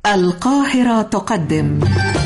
القاهرة تقدم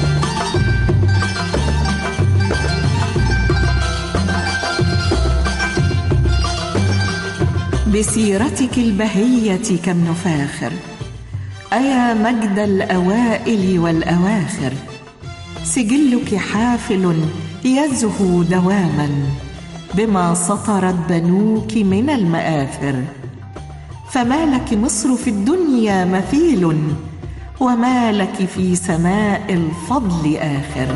بسيرتك البهية كم نفاخر، أيا مجد الأوائل والأواخر، سجلك حافل يزهو دواما بما سطرت بنوك من المآثر، فما لك مصر في الدنيا مثيل، وما لك في سماء الفضل آخر.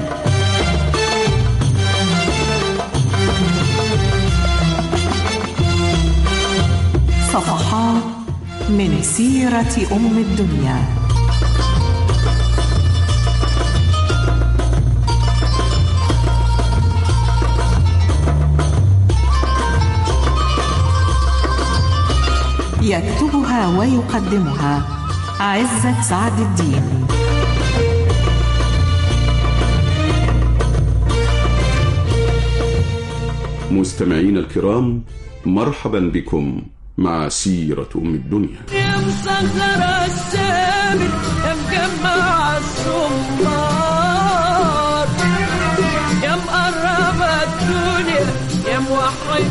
صفحات من سيرة أم الدنيا. يكتبها ويقدمها عزت سعد الدين. مستمعين الكرام، مرحبا بكم مع سيرة أم الدنيا. يا مسهر السامر يا مجمع الصمار، يا مقرب الدنيا يا موحد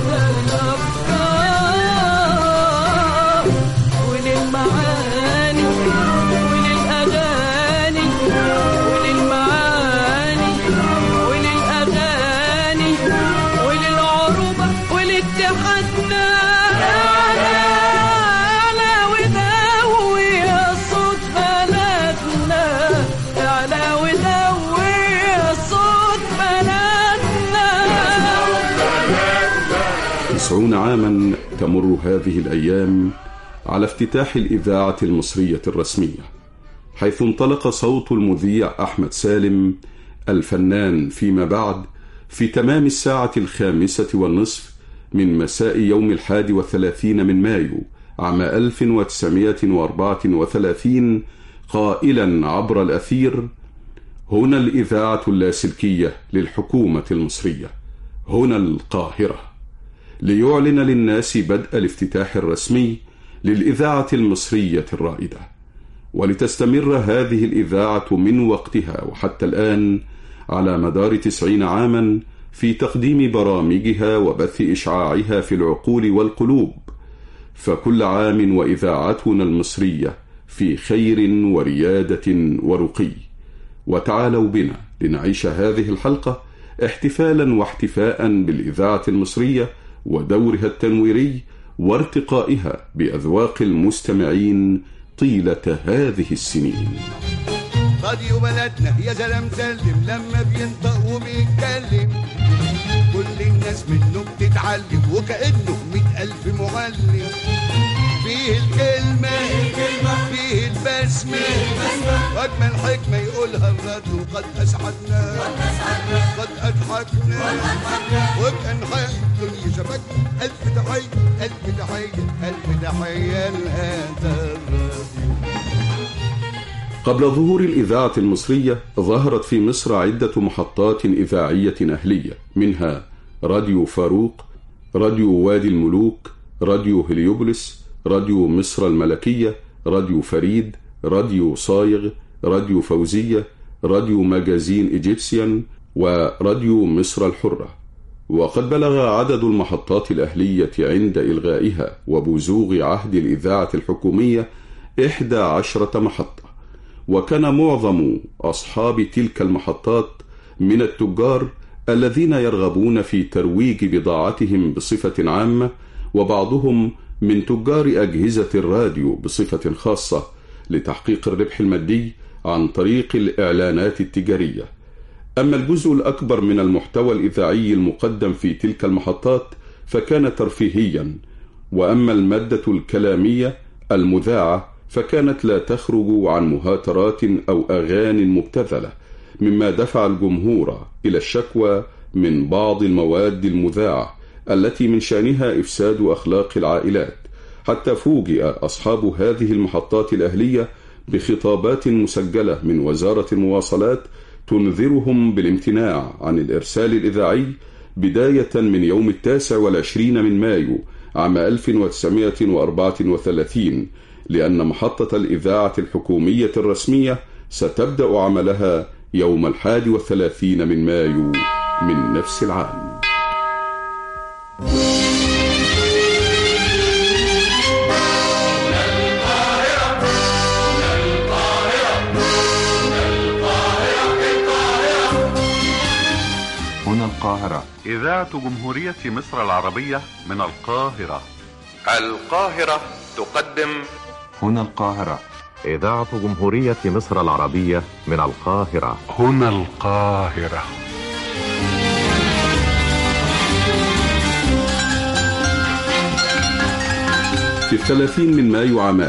الأفكار، وللمعاني وللأغاني وللمعاني وللأغاني وللعروبة ولاتحادنا، عاما تمر هذه الأيام على افتتاح الإذاعة المصرية الرسمية، حيث انطلق صوت المذيع أحمد سالم الفنان فيما بعد في تمام 5:30 من مساء يوم 31 من مايو عام 1934، قائلا عبر الأثير: هنا الإذاعة اللاسلكية للحكومة المصرية، هنا القاهرة، ليعلن للناس بدء الافتتاح الرسمي للإذاعة المصرية الرائدة. ولتستمر هذه الإذاعة من وقتها وحتى الآن على مدار 90 عاما في تقديم برامجها وبث إشعاعها في العقول والقلوب، فكل عام وإذاعتنا المصرية في خير وريادة ورقي. وتعالوا بنا لنعيش هذه الحلقة احتفالا واحتفاء بالإذاعة المصرية ودورها التنويري وارتقائها بأذواق المستمعين طيلة هذه السنين. راديو بلدنا يا زلم سلم، لما بينطق وبيتكلم كل الناس منه بتتعلم، وكأنه 100,000 معلم. فيه الكلمة فيه البسمة، أجمل حكمة يقولها الراديو، قد أسعدنا قد أضحكنا وبأنحاء الدنيا شبكنا. ألف تحية ألف تحية ألف تحية لهذا الراديو. قبل ظهور الإذاعة المصرية ظهرت في مصر عدة محطات إذاعية أهلية، منها راديو فاروق، راديو وادي الملوك، راديو هليوبوليس، راديو مصر الملكية، راديو فريد، راديو صايغ، راديو فوزية، راديو ماجازين إيجيبسيان، وراديو مصر الحرة. وقد بلغ عدد المحطات الأهلية عند إلغائها وبزوغ عهد الإذاعة الحكومية 11 محطة. وكان معظم أصحاب تلك المحطات من التجار الذين يرغبون في ترويج بضاعتهم بصفة عامة، وبعضهم من تجار أجهزة الراديو بصفة خاصة لتحقيق الربح المادي عن طريق الإعلانات التجارية. أما الجزء الأكبر من المحتوى الإذاعي المقدم في تلك المحطات فكان ترفيهيا، وأما المادة الكلامية المذاعة فكانت لا تخرج عن مهاترات أو أغاني مبتذلة، مما دفع الجمهور إلى الشكوى من بعض المواد المذاعة التي من شأنها إفساد أخلاق العائلات، حتى فوجئ أصحاب هذه المحطات الأهلية بخطابات مسجلة من وزارة المواصلات تنذرهم بالامتناع عن الإرسال الإذاعي بداية من يوم 29 من مايو عام 1934 لأن محطة الإذاعة الحكومية الرسمية ستبدأ عملها يوم 31 من مايو من نفس العام. هنا القاهرة، إذاعة جمهورية مصر العربية من القاهرة. القاهرة تقدم هنا القاهرة، إذاعة جمهورية مصر العربية من القاهرة. هنا القاهرة. في 30 من مايو عام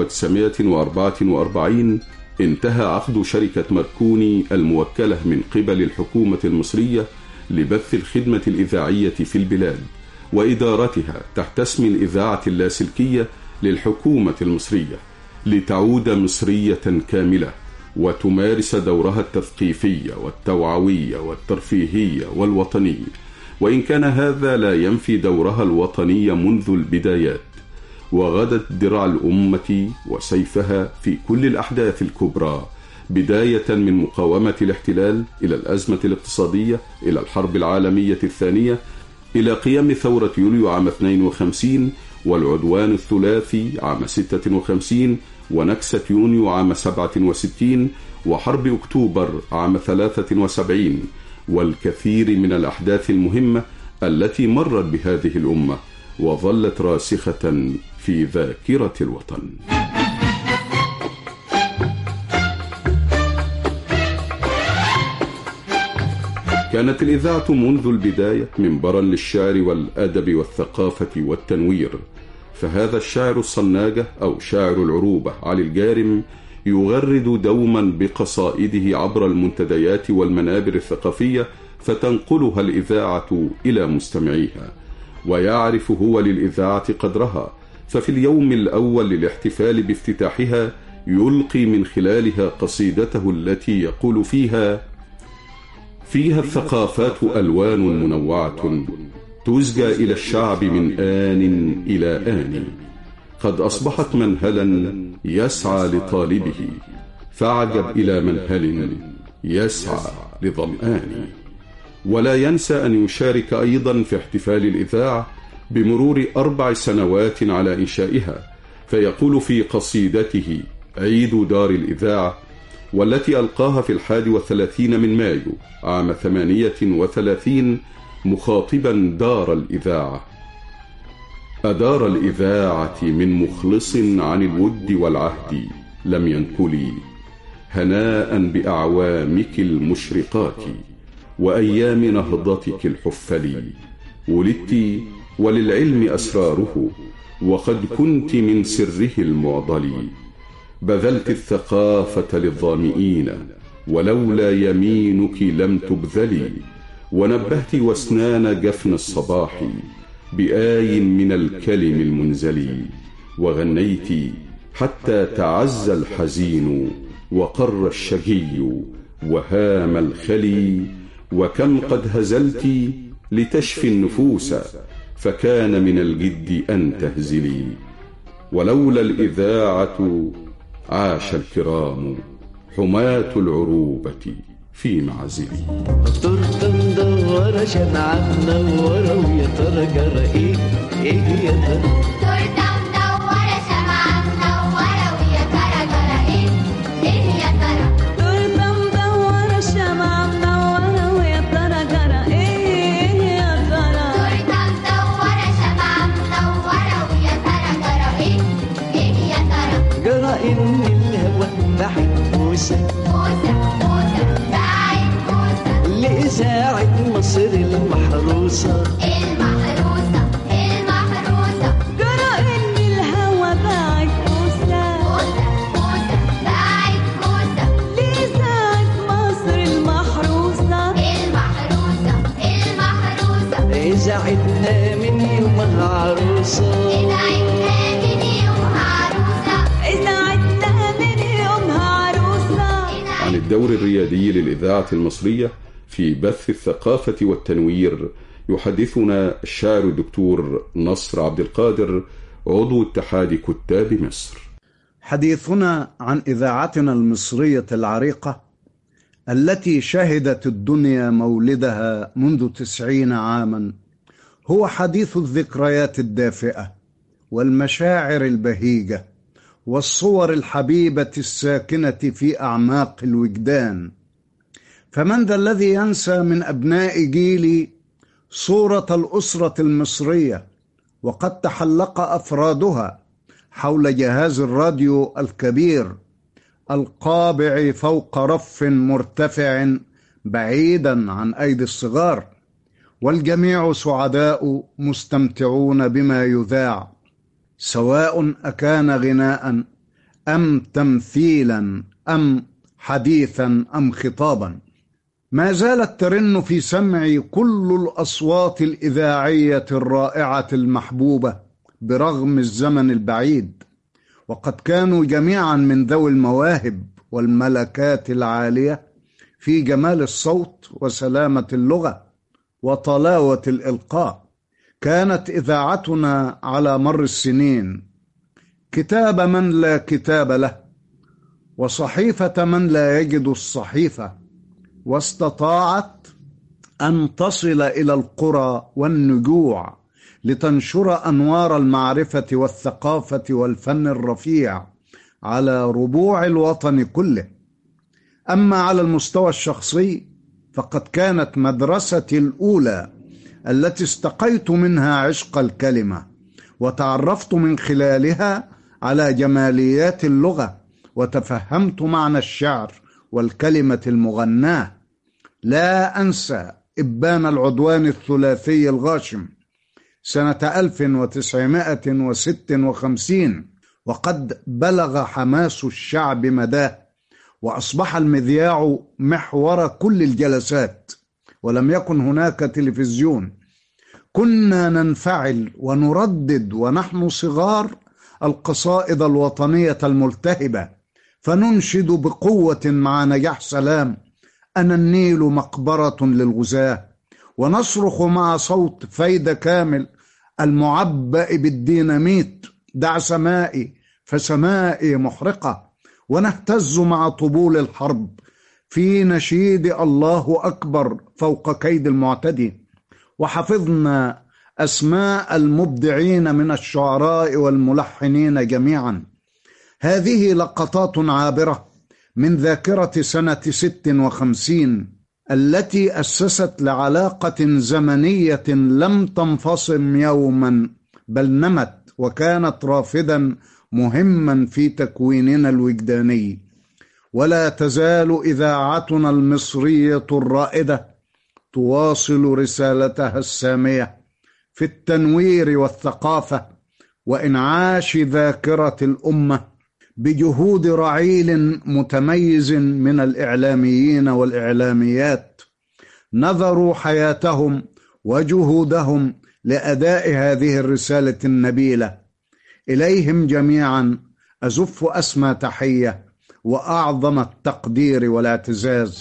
1944 انتهى عقد شركة ماركوني الموكلة من قبل الحكومة المصرية لبث الخدمة الإذاعية في البلاد وإدارتها تحت اسم الإذاعة اللاسلكية للحكومة المصرية، لتعود مصرية كاملة وتمارس دورها التثقيفي والتوعوي والترفيهي والوطني، وإن كان هذا لا ينفي دورها الوطني منذ البدايات، وغدت درع الأمة وسيفها في كل الأحداث الكبرى، بداية من مقاومة الاحتلال إلى الأزمة الاقتصادية إلى الحرب العالمية الثانية إلى قيام ثورة يوليو عام 52 والعدوان الثلاثي عام 56 ونكسة يونيو عام 67 وحرب أكتوبر عام 73 والكثير من الأحداث المهمة التي مرت بهذه الأمة وظلت راسخة في ذاكرة الوطن. كانت الإذاعة منذ البداية منبرا للشعر والأدب والثقافة والتنوير، فهذا الشاعر الصناجة أو شاعر العروبة علي الجارم يغرد دوما بقصائده عبر المنتديات والمنابر الثقافية فتنقلها الإذاعة إلى مستمعيها، ويعرف هو للإذاعة قدرها، ففي اليوم الأول للاحتفال بافتتاحها يلقي من خلالها قصيدته التي يقول فيها الثقافات ألوان منوعة تزجى إلى الشعب من آن إلى آن، قد أصبحت منهلا يسعى لطالبه، فاعجب إلى منهل يسعى لظمآن. ولا ينسى أن يشارك أيضا في احتفال الإذاعة بمرور 4 سنوات على إنشائها، فيقول في قصيدته عيد دار الإذاعة والتي ألقاها في 31 من مايو عام 38 مخاطبا دار الإذاعة: أدار الإذاعة من مخلص عن الود والعهد لم ينكلي، هناء بأعوامك المشرقات وأيام نهضتك الحفل، ولدت وللعلم أسراره وقد كنت من سره المعضل، بذلت الثقافة للظامئين ولولا يمينك لم تبذلي، ونبهت واسنان جفن الصباح بآي من الكلم المنزلي، وغنيت حتى تعزى الحزين وقر الشجي وهام الخلي، وكم قد هزلت لتشفي النفوس فكان من الجد أن تهزلي، ولولا الإذاعة عاش الكرام حماة العروبة في معزلي. تورته مدورة شمعة منورة ويا ترى جرى ايه يا ترى؟ تورته مدورة شمعة منورة ويا ترى جرى ايه يا ترى؟ تورته مدورة شمعة منورة ويا ترى جرى ايه يا ترى؟ تورته مدورة شمعة منورة ويا ترى جرى ايه يا ترى؟ جرى ان الهوى بعد موسى لإذاعة مصر المحروسة جرى إن الهوى باعت موسى لإذاعة مصر المحروسة إذاعتنا من يومها عروسة عن الدور الريادي للإذاعة المصرية في بث الثقافة والتنوير يحدثنا الشاعر الدكتور نصر عبد القادر عضو اتحاد كتاب مصر. حديثنا عن إذاعتنا المصرية العريقة التي شهدت الدنيا مولدها منذ 90 عاما هو حديث الذكريات الدافئة والمشاعر البهيجة والصور الحبيبة الساكنة في أعماق الوجدان. فمن ذا الذي ينسى من أبناء جيلي صورة الأسرة المصرية وقد تحلق أفرادها حول جهاز الراديو الكبير القابع فوق رف مرتفع بعيدا عن أيدي الصغار، والجميع سعداء مستمتعون بما يذاع، سواء أكان غناء أم تمثيلا أم حديثا أم خطابا. ما زالت ترن في سمعي كل الأصوات الإذاعية الرائعة المحبوبة برغم الزمن البعيد، وقد كانوا جميعا من ذوي المواهب والملكات العالية في جمال الصوت وسلامة اللغة وطلاوة الإلقاء. كانت إذاعتنا على مر السنين كتاب من لا كتاب له، وصحيفة من لا يجد الصحيفة، واستطاعت أن تصل إلى القرى والنجوع لتنشر أنوار المعرفة والثقافة والفن الرفيع على ربوع الوطن كله. أما على المستوى الشخصي فقد كانت مدرستي الأولى التي استقيت منها عشق الكلمة، وتعرفت من خلالها على جماليات اللغة، وتفهمت معنى الشعر والكلمة المغناة. لا أنسى إبان العدوان الثلاثي الغاشم سنة 1956، وقد بلغ حماس الشعب مداه، وأصبح المذياع محور كل الجلسات، ولم يكن هناك تلفزيون. كنا ننفعل ونردد ونحن صغار القصائد الوطنية الملتهبة، فننشد بقوة مع نجاح سلام أنا النيل مقبرة للغزاة، ونصرخ مع صوت فايدة كامل المعبأ بالديناميت دع سمائي فسمائي محرقة، ونهتز مع طبول الحرب في نشيد الله أكبر فوق كيد المعتدي. وحفظنا أسماء المبدعين من الشعراء والملحنين جميعا. هذه لقطات عابرة من ذاكرة سنة 56 التي أسست لعلاقة زمنية لم تنفصم يوما، بل نمت وكانت رافدا مهما في تكويننا الوجداني. ولا تزال إذاعتنا المصرية الرائدة تواصل رسالتها السامية في التنوير والثقافة وإنعاش ذاكرة الأمة بجهود رعيل متميز من الإعلاميين والإعلاميات نذروا حياتهم وجهودهم لأداء هذه الرسالة النبيلة. إليهم جميعا أزف أسمى تحية وأعظم التقدير والاعتزاز.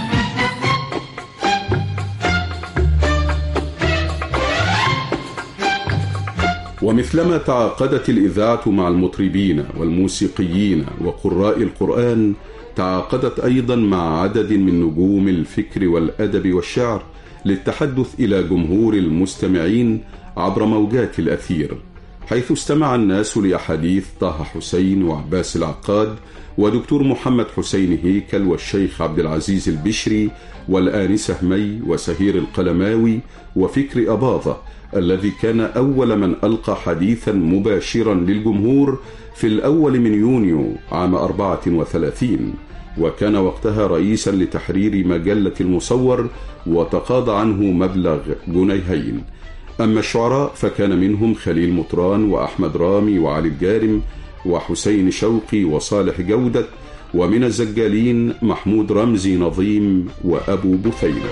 ومثلما تعاقدت الإذاعة مع المطربين والموسيقيين وقراء القرآن، تعاقدت أيضا مع عدد من نجوم الفكر والأدب والشعر للتحدث إلى جمهور المستمعين عبر موجات الأثير، حيث استمع الناس لأحاديث طه حسين وعباس العقاد ودكتور محمد حسين هيكل والشيخ عبد العزيز البشري والآنسة مي وسهير القلماوي وفكر أباظة الذي كان أول من ألقى حديثا مباشرا للجمهور في الأول من يونيو عام 34، وكان وقتها رئيسا لتحرير مجلة المصور وتقاضى عنه مبلغ جنيهين. أما الشعراء فكان منهم خليل مطران وأحمد رامي وعلي الجارم وحسين شوقي وصالح جودة، ومن الزجالين محمود رمزي نظيم وأبو بثينة.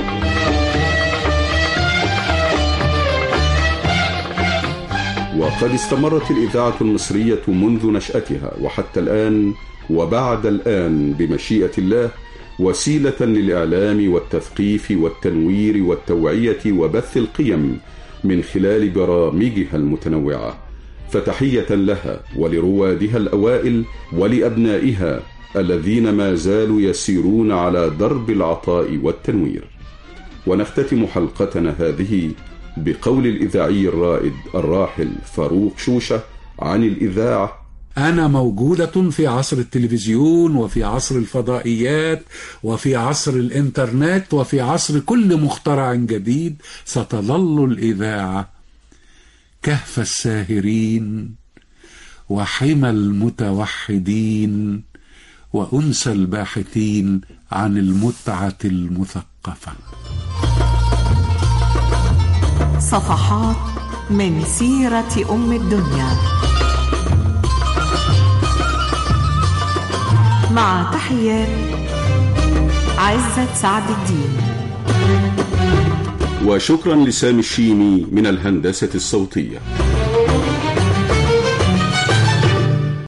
وقد استمرت الإذاعة المصرية منذ نشأتها وحتى الآن وبعد الآن بمشيئة الله وسيلة للإعلام والتثقيف والتنوير والتوعية وبث القيم من خلال برامجها المتنوعة. فتحية لها ولروادها الأوائل ولأبنائها الذين ما زالوا يسيرون على درب العطاء والتنوير. ونختتم حلقتنا هذه بقول الإذاعي الرائد الراحل فاروق شوشة عن الإذاعة: أنا موجودة في عصر التلفزيون وفي عصر الفضائيات وفي عصر الإنترنت وفي عصر كل مخترع جديد. ستظل الإذاعة كهف الساهرين وحمى المتوحدين وأنس الباحثين عن المتعة المثقفة. صفحات من سيرة أم الدنيا، مع تحيات عزت سعد الدين. وشكرا لسامي الشيمي من الهندسة الصوتية.